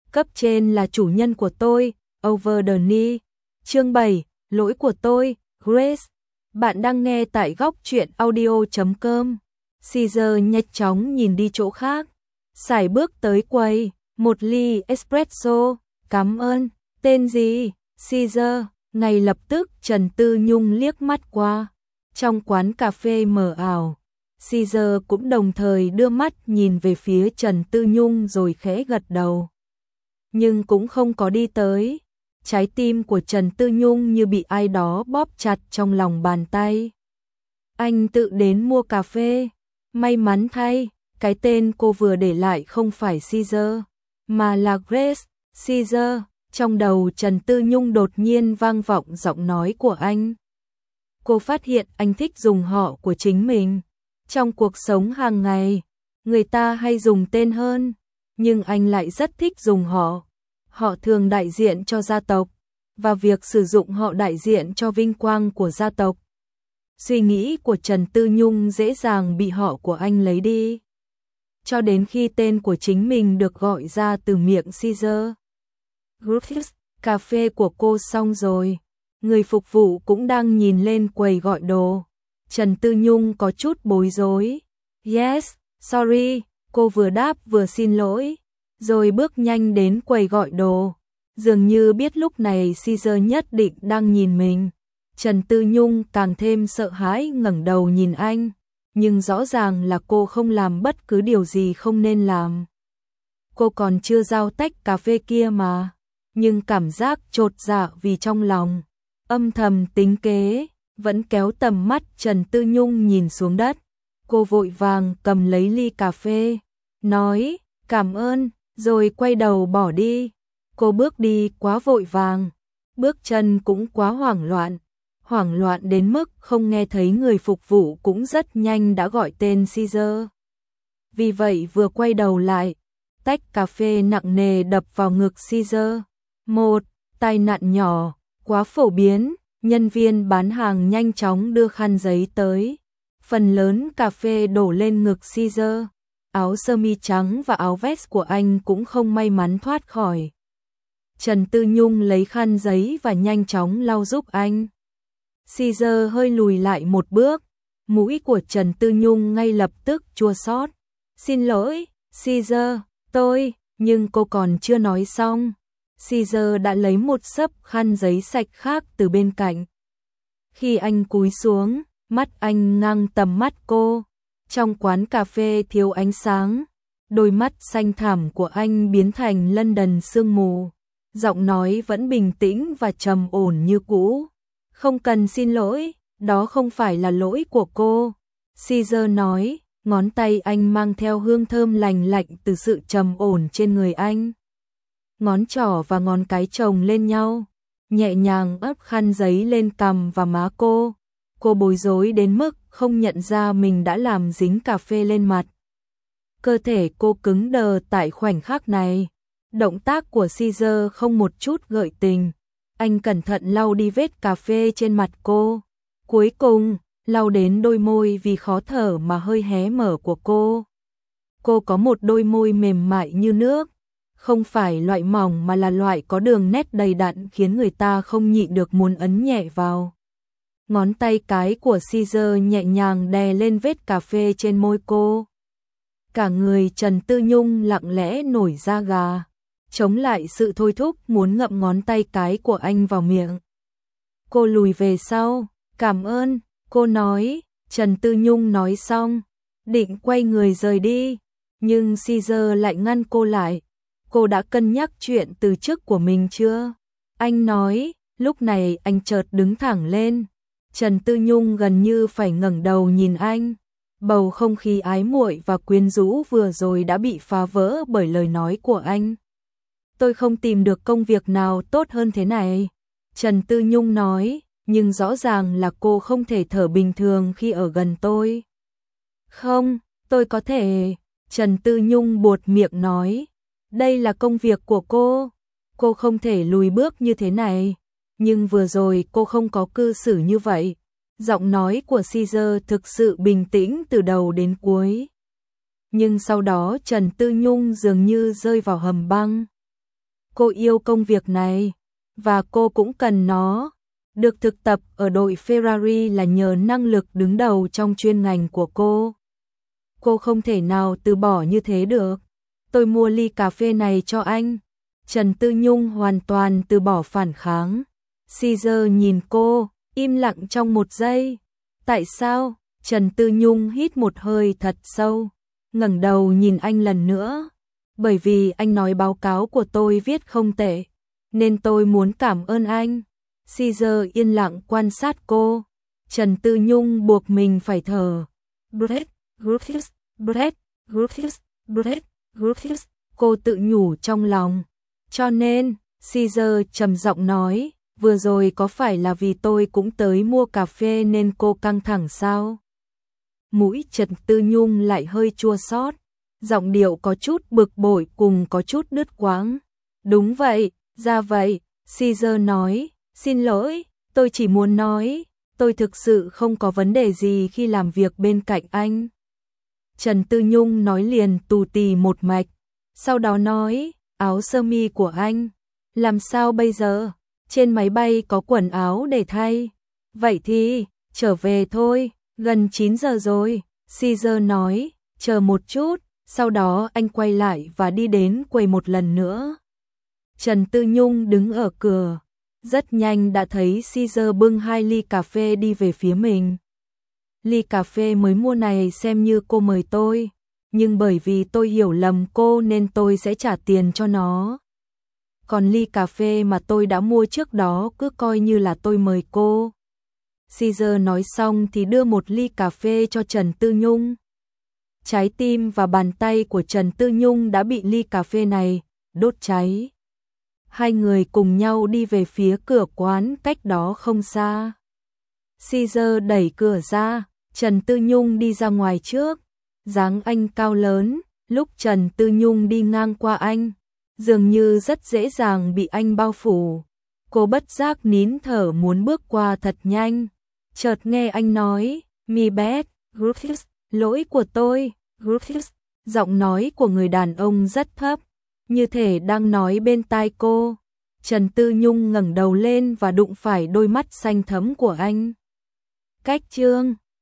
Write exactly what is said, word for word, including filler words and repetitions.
Cấp trên là chủ nhân của tôi, over the knee. Chương bảy, lỗi của tôi, Grace. Bạn đang nghe tại góc truyện audio chấm com. Caesar nhanh chóng nhìn đi chỗ khác. Sải bước tới quầy, một ly espresso, cảm ơn. Tên gì? Caesar. Ngay lập tức Trần Tư Nhung liếc mắt qua. Trong quán cà phê mờ ảo, Caesar cũng đồng thời đưa mắt nhìn về phía Trần Tư Nhung rồi khẽ gật đầu. Nhưng cũng không có đi tới. Trái tim của Trần Tư Nhung như bị ai đó bóp chặt trong lòng bàn tay. Anh tự đến mua cà phê. May mắn thay, cái tên cô vừa để lại không phải Caesar, mà là Grace. Caesar, trong đầu Trần Tư Nhung đột nhiên vang vọng giọng nói của anh. Cô phát hiện anh thích dùng họ của chính mình. Trong cuộc sống hàng ngày, người ta hay dùng tên hơn, nhưng anh lại rất thích dùng họ. Họ thường đại diện cho gia tộc, và việc sử dụng họ đại diện cho vinh quang của gia tộc. Suy nghĩ của Trần Tư Nhung dễ dàng bị họ của anh lấy đi, cho đến khi tên của chính mình được gọi ra từ miệng Caesar. Griffiths, cà phê của cô xong rồi. Người phục vụ cũng đang nhìn lên quầy gọi đồ. Trần Tư Nhung có chút bối rối. Yes, sorry, cô vừa đáp vừa xin lỗi, rồi bước nhanh đến quầy gọi đồ. Dường như biết lúc này Caesar nhất định đang nhìn mình. Trần Tư Nhung càng thêm sợ hãi ngẩng đầu nhìn anh, nhưng rõ ràng là cô không làm bất cứ điều gì không nên làm. Cô còn chưa giao tách cà phê kia mà, nhưng cảm giác chột dạ vì trong lòng âm thầm tính kế vẫn kéo tầm mắt Trần Tư Nhung nhìn xuống đất. Cô vội vàng cầm lấy ly cà phê, nói cảm ơn, rồi quay đầu bỏ đi. Cô bước đi quá vội vàng, bước chân cũng quá hoảng loạn, hoảng loạn đến mức không nghe thấy người phục vụ cũng rất nhanh đã gọi tên Caesar. Vì vậy vừa quay đầu lại, tách cà phê nặng nề đập vào ngực Caesar. Một tai nạn nhỏ, quá phổ biến. Nhân viên bán hàng nhanh chóng đưa khăn giấy tới. Phần lớn cà phê đổ lên ngực Caesar. Áo sơ mi trắng và áo vest của anh cũng không may mắn thoát khỏi. Trần Tư Nhung lấy khăn giấy và nhanh chóng lau giúp anh. Caesar hơi lùi lại một bước. Mũi của Trần Tư Nhung ngay lập tức chua xót. Xin lỗi, Caesar, tôi, nhưng cô còn chưa nói xong. Caesar đã lấy một xấp khăn giấy sạch khác từ bên cạnh. Khi anh cúi xuống, mắt anh ngang tầm mắt cô. Trong quán cà phê thiếu ánh sáng, đôi mắt xanh thẳm của anh biến thành London sương mù. Giọng nói vẫn bình tĩnh và trầm ổn như cũ. Không cần xin lỗi, đó không phải là lỗi của cô. Caesar nói, ngón tay anh mang theo hương thơm lành lạnh từ sự trầm ổn trên người anh. Ngón trỏ và ngón cái chồng lên nhau, nhẹ nhàng ấp khăn giấy lên cằm và má cô. Cô bối rối đến mức không nhận ra mình đã làm dính cà phê lên mặt. Cơ thể cô cứng đờ tại khoảnh khắc này. Động tác của Caesar không một chút gợi tình. Anh cẩn thận lau đi vết cà phê trên mặt cô. Cuối cùng, lau đến đôi môi vì khó thở mà hơi hé mở của cô. Cô có một đôi môi mềm mại như nước. Không phải loại mỏng mà là loại có đường nét đầy đặn khiến người ta không nhịn được muốn ấn nhẹ vào. Ngón tay cái của Caesar nhẹ nhàng đè lên vết cà phê trên môi cô. Cả người Trần Tư Nhung lặng lẽ nổi da gà, chống lại sự thôi thúc muốn ngậm ngón tay cái của anh vào miệng. Cô lùi về sau, cảm ơn, cô nói. Trần Tư Nhung nói xong, định quay người rời đi, nhưng Caesar lại ngăn cô lại. Cô đã cân nhắc chuyện từ chức của mình chưa? Anh nói. Lúc này anh chợt đứng thẳng lên. Trần Tư Nhung gần như phải ngẩng đầu nhìn anh. Bầu không khí ái muội và quyến rũ vừa rồi đã bị phá vỡ bởi lời nói của anh. Tôi không tìm được công việc nào tốt hơn thế này, Trần Tư Nhung nói, nhưng rõ ràng là cô không thể thở bình thường khi ở gần tôi. Không, tôi có thể, Trần Tư Nhung buột miệng nói. Đây là công việc của cô, cô không thể lùi bước như thế này. Nhưng vừa rồi cô không có cư xử như vậy. Giọng nói của Caesar thực sự bình tĩnh từ đầu đến cuối. Nhưng sau đó Trần Tư Nhung dường như rơi vào hầm băng. Cô yêu công việc này, và cô cũng cần nó. Được thực tập ở đội Ferrari là nhờ năng lực đứng đầu trong chuyên ngành của cô. Cô không thể nào từ bỏ như thế được. Tôi mua ly cà phê này cho anh. Trần Tư Nhung hoàn toàn từ bỏ phản kháng. Caesar nhìn cô, im lặng trong một giây. Tại sao? Trần Tư Nhung hít một hơi thật sâu, ngẩng đầu nhìn anh lần nữa. Bởi vì anh nói báo cáo của tôi viết không tệ, nên tôi muốn cảm ơn anh. Caesar yên lặng quan sát cô. Trần Tư Nhung buộc mình phải thở. Breath, breath, breath, breath, breath, breath. Cô tự nhủ trong lòng. Cho nên, Caesar trầm giọng nói, vừa rồi có phải là vì tôi cũng tới mua cà phê nên cô căng thẳng sao? Mũi Trần Tư Nhung lại hơi chua xót, giọng điệu có chút bực bội cùng có chút đứt quãng. Đúng vậy, ra vậy, Caesar nói, xin lỗi, tôi chỉ muốn nói, tôi thực sự không có vấn đề gì khi làm việc bên cạnh anh. Trần Tư Nhung nói liền tù tì một mạch, sau đó nói, áo sơ mi của anh, làm sao bây giờ? Trên máy bay có quần áo để thay. Vậy thì, trở về thôi, gần chín giờ rồi, Caesar nói, chờ một chút, sau đó anh quay lại và đi đến quầy một lần nữa. Trần Tư Nhung đứng ở cửa, rất nhanh đã thấy Caesar bưng hai ly cà phê đi về phía mình. Ly cà phê mới mua này xem như cô mời tôi, nhưng bởi vì tôi hiểu lầm cô nên tôi sẽ trả tiền cho nó. Còn ly cà phê mà tôi đã mua trước đó cứ coi như là tôi mời cô. Caesar nói xong thì đưa một ly cà phê cho Trần Tư Nhung. Trái tim và bàn tay của Trần Tư Nhung đã bị ly cà phê này đốt cháy. Hai người cùng nhau đi về phía cửa quán cách đó không xa. Caesar đẩy cửa ra, Trần Tư Nhung đi ra ngoài trước. Dáng anh cao lớn, lúc Trần Tư Nhung đi ngang qua anh, dường như rất dễ dàng bị anh bao phủ. Cô bất giác nín thở muốn bước qua thật nhanh. Chợt nghe anh nói, mi bad, Griffiths, lỗi của tôi, Griffiths. Giọng nói của người đàn ông rất thấp, như thể đang nói bên tai cô. Trần Tư Nhung ngẩng đầu lên và đụng phải đôi mắt xanh thẫm của anh. Cách chương